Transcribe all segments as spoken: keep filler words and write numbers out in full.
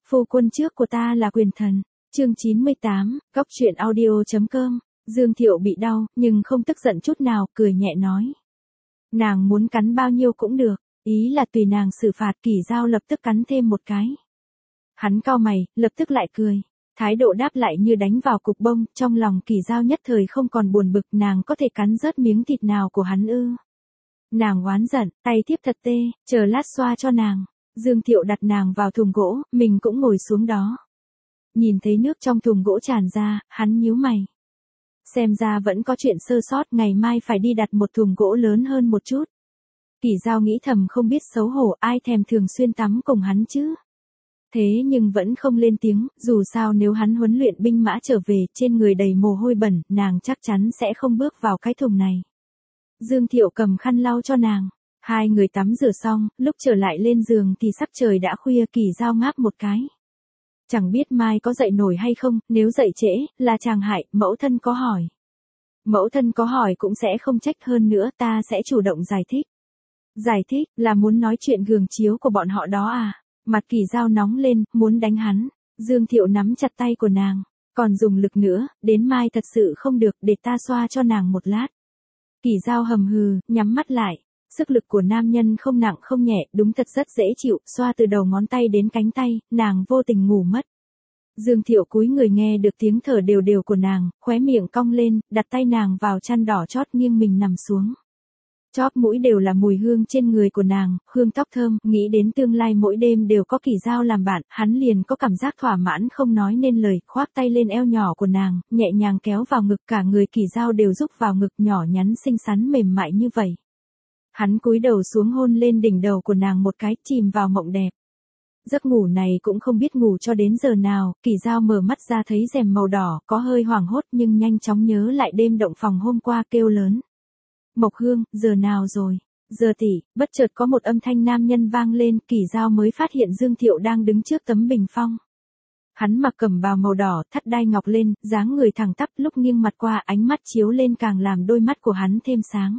Phu quân trước của ta là quyền thần. Chương chín mươi tám, Góc truyện audio.com. Dương Thiệu bị đau, nhưng không tức giận chút nào, cười nhẹ nói. Nàng muốn cắn bao nhiêu cũng được, ý là tùy nàng xử phạt. Kỷ Dao lập tức cắn thêm một cái. Hắn cau mày, lập tức lại cười. Thái độ đáp lại như đánh vào cục bông, trong lòng Kỷ Dao nhất thời không còn buồn bực, nàng có thể cắn rớt miếng thịt nào của hắn ư. Nàng oán giận, tay tiếp thật tê, chờ lát xoa cho nàng. Dương Thiệu đặt nàng vào thùng gỗ, mình cũng ngồi xuống đó. Nhìn thấy nước trong thùng gỗ tràn ra, hắn nhíu mày. Xem ra vẫn có chuyện sơ sót, ngày mai phải đi đặt một thùng gỗ lớn hơn một chút. Kỷ Dao nghĩ thầm, không biết xấu hổ, ai thèm thường xuyên tắm cùng hắn chứ. Thế nhưng vẫn không lên tiếng, dù sao nếu hắn huấn luyện binh mã trở về, trên người đầy mồ hôi bẩn, nàng chắc chắn sẽ không bước vào cái thùng này. Dương Thiệu cầm khăn lau cho nàng. Hai người tắm rửa xong, lúc trở lại lên giường thì sắc trời đã khuya. Kỷ Dao ngáp một cái. Chẳng biết mai có dậy nổi hay không, nếu dậy trễ, là chàng hại. Mẫu thân có hỏi. Mẫu thân có hỏi cũng sẽ không trách, hơn nữa ta sẽ chủ động giải thích. Giải thích, là muốn nói chuyện gường chiếu của bọn họ đó à? Mặt Kỷ Dao nóng lên, muốn đánh hắn. Dương Thiệu nắm chặt tay của nàng. Còn dùng lực nữa, đến mai thật sự không được, để ta xoa cho nàng một lát. Kỷ Dao hầm hừ, nhắm mắt lại. Sức lực của nam nhân không nặng không nhẹ, đúng thật rất dễ chịu, xoa từ đầu ngón tay đến cánh tay, nàng vô tình ngủ mất. Dương Thiệu cúi người nghe được tiếng thở đều đều của nàng, khóe miệng cong lên, đặt tay nàng vào chăn đỏ chót, nghiêng mình nằm xuống. Chóp mũi đều là mùi hương trên người của nàng, hương tóc thơm, nghĩ đến tương lai mỗi đêm đều có Kỷ Dao làm bạn, hắn liền có cảm giác thỏa mãn không nói nên lời, khoác tay lên eo nhỏ của nàng, nhẹ nhàng kéo vào ngực, cả người Kỷ Dao đều rúc vào ngực nhỏ nhắn xinh xắn mềm mại như vậy. Hắn cúi đầu xuống hôn lên đỉnh đầu của nàng một cái, chìm vào mộng đẹp. Giấc ngủ này cũng không biết ngủ cho đến giờ nào, Kỷ Dao mở mắt ra thấy rèm màu đỏ, có hơi hoảng hốt nhưng nhanh chóng nhớ lại đêm động phòng hôm qua, kêu lớn. Mộc Hương, giờ nào rồi? Giờ tỷ. Bất chợt có một âm thanh nam nhân vang lên, Kỷ Dao mới phát hiện Dương Thiệu đang đứng trước tấm bình phong. Hắn mặc cẩm bào màu đỏ, thắt đai ngọc lên, dáng người thẳng tắp, lúc nghiêng mặt qua ánh mắt chiếu lên càng làm đôi mắt của hắn thêm sáng.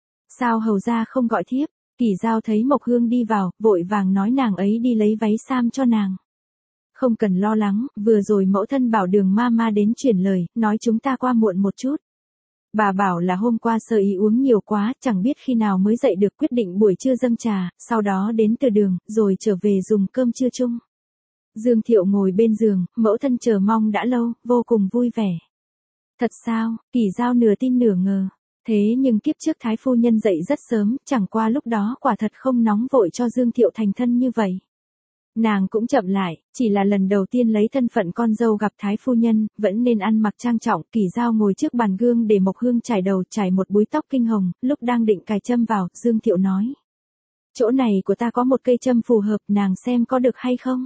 Sao hầu ra không gọi thiếp? Kỷ Dao thấy Mộc Hương đi vào, vội vàng nói nàng ấy đi lấy váy sam cho nàng. Không cần lo lắng, vừa rồi mẫu thân bảo Đường ma ma đến chuyển lời, nói chúng ta qua muộn một chút. Bà bảo là hôm qua sơ ý uống nhiều quá, chẳng biết khi nào mới dậy được, quyết định buổi trưa dâng trà, sau đó đến từ đường, rồi trở về dùng cơm trưa chung. Dương Thiệu ngồi bên giường, mẫu thân chờ mong đã lâu, vô cùng vui vẻ. Thật sao? Kỷ Dao nửa tin nửa ngờ. Thế nhưng kiếp trước Thái phu nhân dậy rất sớm, chẳng qua lúc đó quả thật không nóng vội cho Dương Thiệu thành thân như vậy. Nàng cũng chậm lại, chỉ là lần đầu tiên lấy thân phận con dâu gặp Thái phu nhân, vẫn nên ăn mặc trang trọng. Kỷ Dao ngồi trước bàn gương để Mộc Hương trải đầu, trải một búi tóc kinh hồng, lúc đang định cài châm vào, Dương Thiệu nói. Chỗ này của ta có một cây châm phù hợp, nàng xem có được hay không?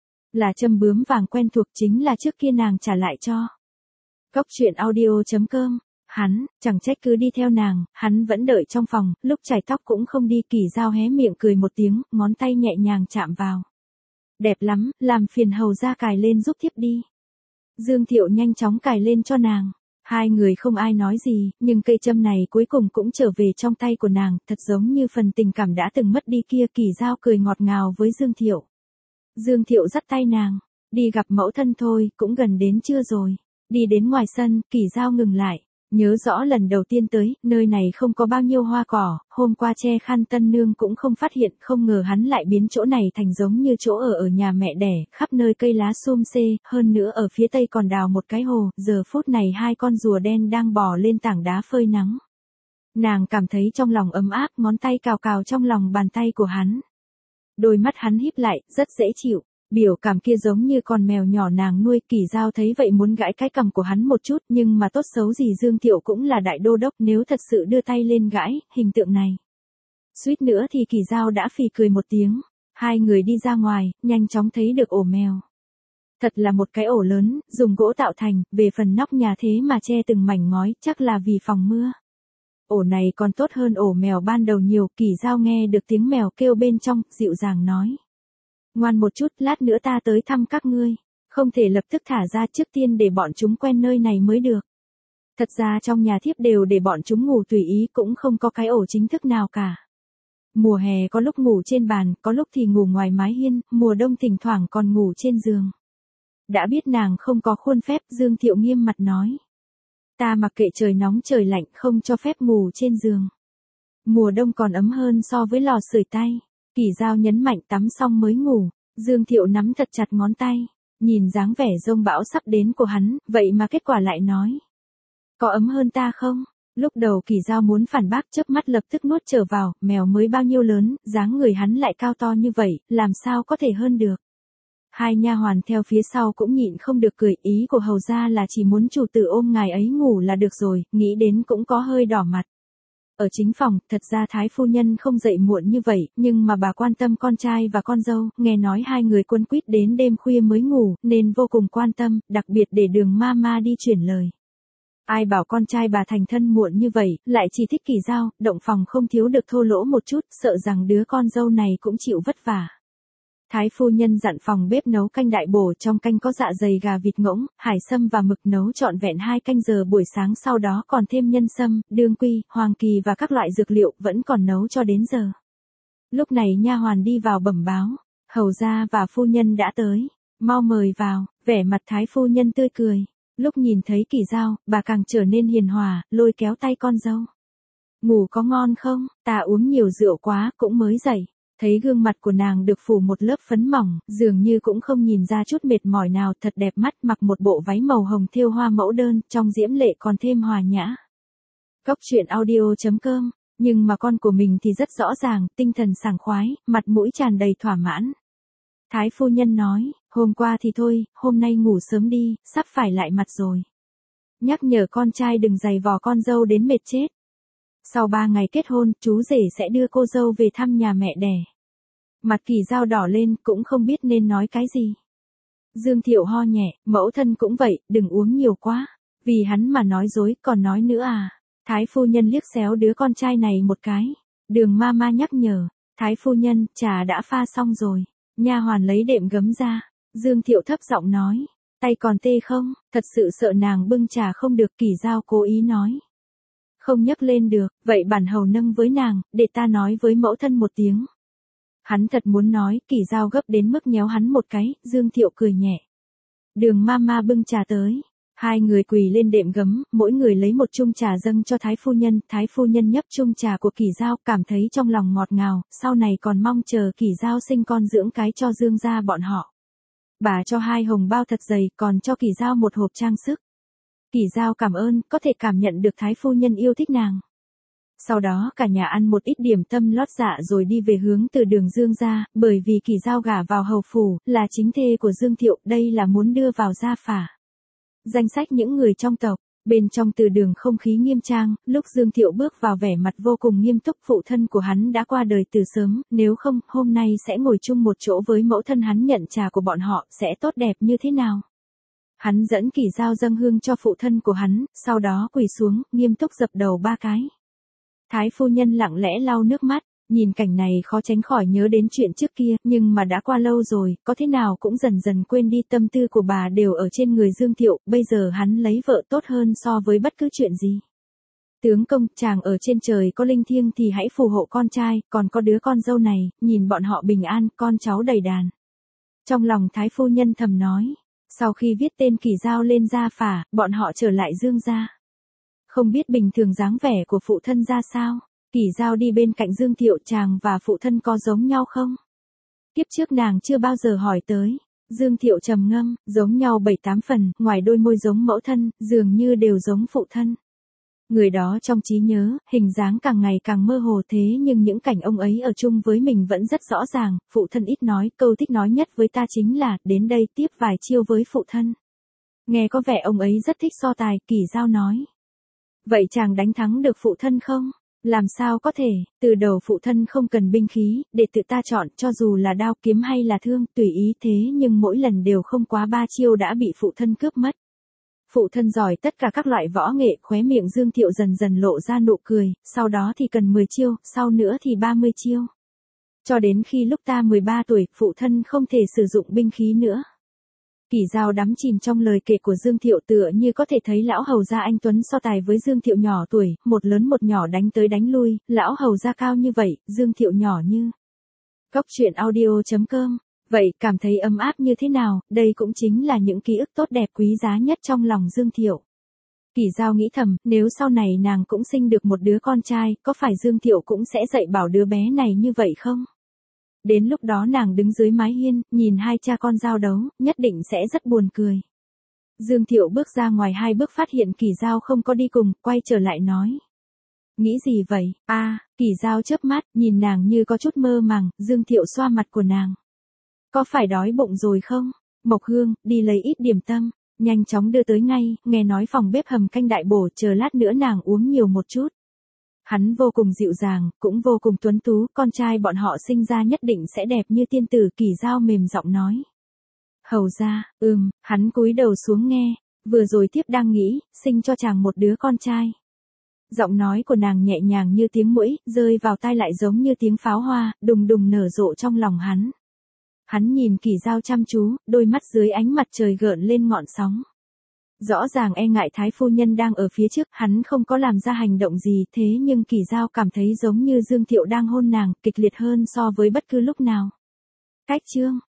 Là châm bướm vàng quen thuộc, chính là trước kia nàng trả lại cho. Góc truyện audio.com. Hắn, chẳng trách cứ đi theo nàng, hắn vẫn đợi trong phòng, lúc chải tóc cũng không đi. Kỷ Dao hé miệng cười một tiếng, ngón tay nhẹ nhàng chạm vào. Đẹp lắm, làm phiền hầu ra cài lên giúp thiếp đi. Dương Thiệu nhanh chóng cài lên cho nàng. Hai người không ai nói gì, nhưng cây châm này cuối cùng cũng trở về trong tay của nàng, thật giống như phần tình cảm đã từng mất đi kia. Kỷ Dao cười ngọt ngào với Dương Thiệu. Dương Thiệu dắt tay nàng, đi gặp mẫu thân thôi, cũng gần đến trưa rồi. Đi đến ngoài sân, Kỷ Dao ngừng lại. Nhớ rõ lần đầu tiên tới, nơi này không có bao nhiêu hoa cỏ, hôm qua che khăn tân nương cũng không phát hiện, không ngờ hắn lại biến chỗ này thành giống như chỗ ở ở nhà mẹ đẻ, khắp nơi cây lá xum xê, hơn nữa ở phía tây còn đào một cái hồ, giờ phút này hai con rùa đen đang bò lên tảng đá phơi nắng. Nàng cảm thấy trong lòng ấm áp, ngón tay cào cào trong lòng bàn tay của hắn. Đôi mắt hắn híp lại, rất dễ chịu. Biểu cảm kia giống như con mèo nhỏ nàng nuôi. Kỷ Dao thấy vậy muốn gãi cái cằm của hắn một chút, nhưng mà tốt xấu gì Dương Thiệu cũng là đại đô đốc, nếu thật sự đưa tay lên gãi, hình tượng này. Suýt nữa thì Kỷ Dao đã phì cười một tiếng. Hai người đi ra ngoài, nhanh chóng thấy được ổ mèo. Thật là một cái ổ lớn, dùng gỗ tạo thành, về phần nóc nhà thế mà che từng mảnh ngói, chắc là vì phòng mưa. Ổ này còn tốt hơn ổ mèo ban đầu nhiều. Kỷ Dao nghe được tiếng mèo kêu bên trong, dịu dàng nói. Ngoan một chút, lát nữa ta tới thăm các ngươi. Không thể lập tức thả ra, trước tiên để bọn chúng quen nơi này mới được. Thật ra trong nhà thiếp đều để bọn chúng ngủ tùy ý, cũng không có cái ổ chính thức nào cả. Mùa hè có lúc ngủ trên bàn, có lúc thì ngủ ngoài mái hiên, mùa đông thỉnh thoảng còn ngủ trên giường. Đã biết nàng không có khuôn phép, Dương Thiệu nghiêm mặt nói. Ta mặc kệ trời nóng trời lạnh, không cho phép ngủ trên giường. Mùa đông còn ấm hơn so với lò sưởi tay. Kỳ Dao nhấn mạnh tắm xong mới ngủ. Dương Thiệu nắm thật chặt ngón tay. Nhìn dáng vẻ giông bão sắp đến của hắn, vậy mà kết quả lại nói. Có ấm hơn ta không? Lúc đầu Kỳ Dao muốn phản bác, chớp mắt lập tức nuốt trở vào, mèo mới bao nhiêu lớn, dáng người hắn lại cao to như vậy, làm sao có thể hơn được. Hai nha hoàn theo phía sau cũng nhịn không được cười, ý của hầu gia là chỉ muốn chủ tử ôm ngài ấy ngủ là được rồi, nghĩ đến cũng có hơi đỏ mặt. Ở chính phòng, thật ra Thái phu nhân không dậy muộn như vậy, nhưng mà bà quan tâm con trai và con dâu, nghe nói hai người quấn quýt đến đêm khuya mới ngủ, nên vô cùng quan tâm, đặc biệt để Đường Mama đi chuyển lời. Ai bảo con trai bà thành thân muộn như vậy, lại chỉ thích Kỳ Dao, động phòng không thiếu được thô lỗ một chút, sợ rằng đứa con dâu này cũng chịu vất vả. Thái phu nhân dặn phòng bếp nấu canh đại bổ, trong canh có dạ dày gà vịt ngỗng, hải sâm và mực, nấu trọn vẹn hai canh giờ buổi sáng, sau đó còn thêm nhân sâm, đương quy, hoàng kỳ và các loại dược liệu, vẫn còn nấu cho đến giờ. Lúc này nha hoàn đi vào bẩm báo, hầu gia và phu nhân đã tới, mau mời vào. Vẻ mặt Thái phu nhân tươi cười. Lúc nhìn thấy Kỳ Dao, bà càng trở nên hiền hòa, lôi kéo tay con dâu. Ngủ có ngon không? Ta uống nhiều rượu quá, cũng mới dậy. Thấy gương mặt của nàng được phủ một lớp phấn mỏng, dường như cũng không nhìn ra chút mệt mỏi nào, thật đẹp mắt, mặc một bộ váy màu hồng thêu hoa mẫu đơn, trong diễm lệ còn thêm hòa nhã. Cốc truyện audio chấm com, nhưng mà con của mình thì rất rõ ràng, tinh thần sảng khoái, mặt mũi tràn đầy thỏa mãn. Thái phu nhân nói, hôm qua thì thôi, hôm nay ngủ sớm đi, sắp phải lại mặt rồi. Nhắc nhở con trai đừng giày vò con dâu đến mệt chết. Sau ba ngày kết hôn, chú rể sẽ đưa cô dâu về thăm nhà mẹ đẻ. Mặt Kỳ Dao đỏ lên, cũng không biết nên nói cái gì. Dương Thiệu ho nhẹ, mẫu thân cũng vậy, đừng uống nhiều quá. Vì hắn mà nói dối, còn nói nữa à. Thái phu nhân liếc xéo đứa con trai này một cái. Đường Mama nhắc nhở, Thái phu nhân, trà đã pha xong rồi. Nha hoàn lấy đệm gấm ra. Dương Thiệu thấp giọng nói, tay còn tê không, thật sự sợ nàng bưng trà không được. Kỳ Dao cố ý nói. Không nhấc lên được, vậy bản hầu nâng với nàng, để ta nói với mẫu thân một tiếng. Hắn thật muốn nói, Kỳ Dao gấp đến mức nhéo hắn một cái, Dương Thiệu cười nhẹ. Đường Mama bưng trà tới. Hai người quỳ lên đệm gấm, mỗi người lấy một chung trà dâng cho Thái phu nhân. Thái phu nhân nhấp chung trà của Kỳ Dao, cảm thấy trong lòng ngọt ngào, sau này còn mong chờ Kỳ Dao sinh con dưỡng cái cho Dương gia bọn họ. Bà cho hai hồng bao thật dày, còn cho Kỳ Dao một hộp trang sức. Kỳ Dao cảm ơn, có thể cảm nhận được Thái phu nhân yêu thích nàng. Sau đó cả nhà ăn một ít điểm tâm lót dạ rồi đi về hướng từ Đường Dương gia, bởi vì Kỳ Dao gả vào hầu phủ, là chính thê của Dương Thiệu, đây là muốn đưa vào gia phả. Danh sách những người trong tộc, bên trong Từ Đường không khí nghiêm trang, lúc Dương Thiệu bước vào vẻ mặt vô cùng nghiêm túc, phụ thân của hắn đã qua đời từ sớm, nếu không, hôm nay sẽ ngồi chung một chỗ với mẫu thân hắn nhận trà của bọn họ, sẽ tốt đẹp như thế nào. Hắn dẫn Kỳ Dao dâng hương cho phụ thân của hắn, sau đó quỳ xuống, nghiêm túc dập đầu ba cái. Thái phu nhân lặng lẽ lau nước mắt, nhìn cảnh này khó tránh khỏi nhớ đến chuyện trước kia, nhưng mà đã qua lâu rồi, có thế nào cũng dần dần quên đi, tâm tư của bà đều ở trên người Dương Thiệu, bây giờ hắn lấy vợ tốt hơn so với bất cứ chuyện gì. Tướng công, chàng ở trên trời có linh thiêng thì hãy phù hộ con trai, còn có đứa con dâu này, nhìn bọn họ bình an, con cháu đầy đàn. Trong lòng Thái phu nhân thầm nói, sau khi viết tên Kỳ Dao lên gia phả, bọn họ trở lại Dương gia. Không biết bình thường dáng vẻ của phụ thân ra sao? Kỳ Dao đi bên cạnh Dương Thiệu, chàng và phụ thân có giống nhau không? Kiếp trước nàng chưa bao giờ hỏi tới. Dương Thiệu trầm ngâm, giống nhau bảy tám phần, ngoài đôi môi giống mẫu thân, dường như đều giống phụ thân. Người đó trong trí nhớ, hình dáng càng ngày càng mơ hồ, thế nhưng những cảnh ông ấy ở chung với mình vẫn rất rõ ràng. Phụ thân ít nói, câu thích nói nhất với ta chính là, đến đây tiếp vài chiêu với phụ thân. Nghe có vẻ ông ấy rất thích so tài, Kỳ Dao nói. Vậy chàng đánh thắng được phụ thân không? Làm sao có thể, từ đầu phụ thân không cần binh khí, để tự ta chọn, cho dù là đao kiếm hay là thương, tùy ý, thế nhưng mỗi lần đều không quá ba chiêu đã bị phụ thân cướp mất. Phụ thân giỏi tất cả các loại võ nghệ, khóe miệng Dương Thiệu dần dần lộ ra nụ cười, sau đó thì cần mười chiêu, sau nữa thì ba mươi chiêu. Cho đến khi lúc ta mười ba tuổi, phụ thân không thể sử dụng binh khí nữa. Kỳ Dao đắm chìm trong lời kể của Dương Thiệu tựa như có thể thấy lão hầu gia anh Tuấn so tài với Dương Thiệu nhỏ tuổi, một lớn một nhỏ đánh tới đánh lui, lão hầu gia cao như vậy, Dương Thiệu nhỏ như. Cốc truyện audio chấm com. Vậy cảm thấy ấm áp như thế nào, đây cũng chính là những ký ức tốt đẹp quý giá nhất trong lòng Dương Thiệu. Kỳ Dao nghĩ thầm, nếu sau này nàng cũng sinh được một đứa con trai, có phải Dương Thiệu cũng sẽ dạy bảo đứa bé này như vậy không? Đến lúc đó nàng đứng dưới mái hiên, nhìn hai cha con giao đấu, nhất định sẽ rất buồn cười. Dương Thiệu bước ra ngoài hai bước phát hiện Kỳ Dao không có đi cùng, quay trở lại nói. Nghĩ gì vậy, a à, Kỳ Dao chớp mắt, nhìn nàng như có chút mơ màng, Dương Thiệu xoa mặt của nàng. Có phải đói bụng rồi không? Mộc Hương, đi lấy ít điểm tâm, nhanh chóng đưa tới ngay, nghe nói phòng bếp hầm canh đại bổ, chờ lát nữa nàng uống nhiều một chút. Hắn vô cùng dịu dàng, cũng vô cùng tuấn tú, con trai bọn họ sinh ra nhất định sẽ đẹp như tiên tử. Kỳ Dao mềm giọng nói. Hầu ra, ừm, hắn cúi đầu xuống nghe, vừa rồi tiếp đang nghĩ, sinh cho chàng một đứa con trai. Giọng nói của nàng nhẹ nhàng như tiếng muỗi, rơi vào tai lại giống như tiếng pháo hoa, đùng đùng nở rộ trong lòng hắn. Hắn nhìn Kỳ Dao chăm chú, đôi mắt dưới ánh mặt trời gợn lên ngọn sóng. Rõ ràng e ngại thái phu nhân đang ở phía trước, hắn không có làm ra hành động gì, thế nhưng Kỳ Dao cảm thấy giống như Dương Thiệu đang hôn nàng, kịch liệt hơn so với bất cứ lúc nào. Cách chương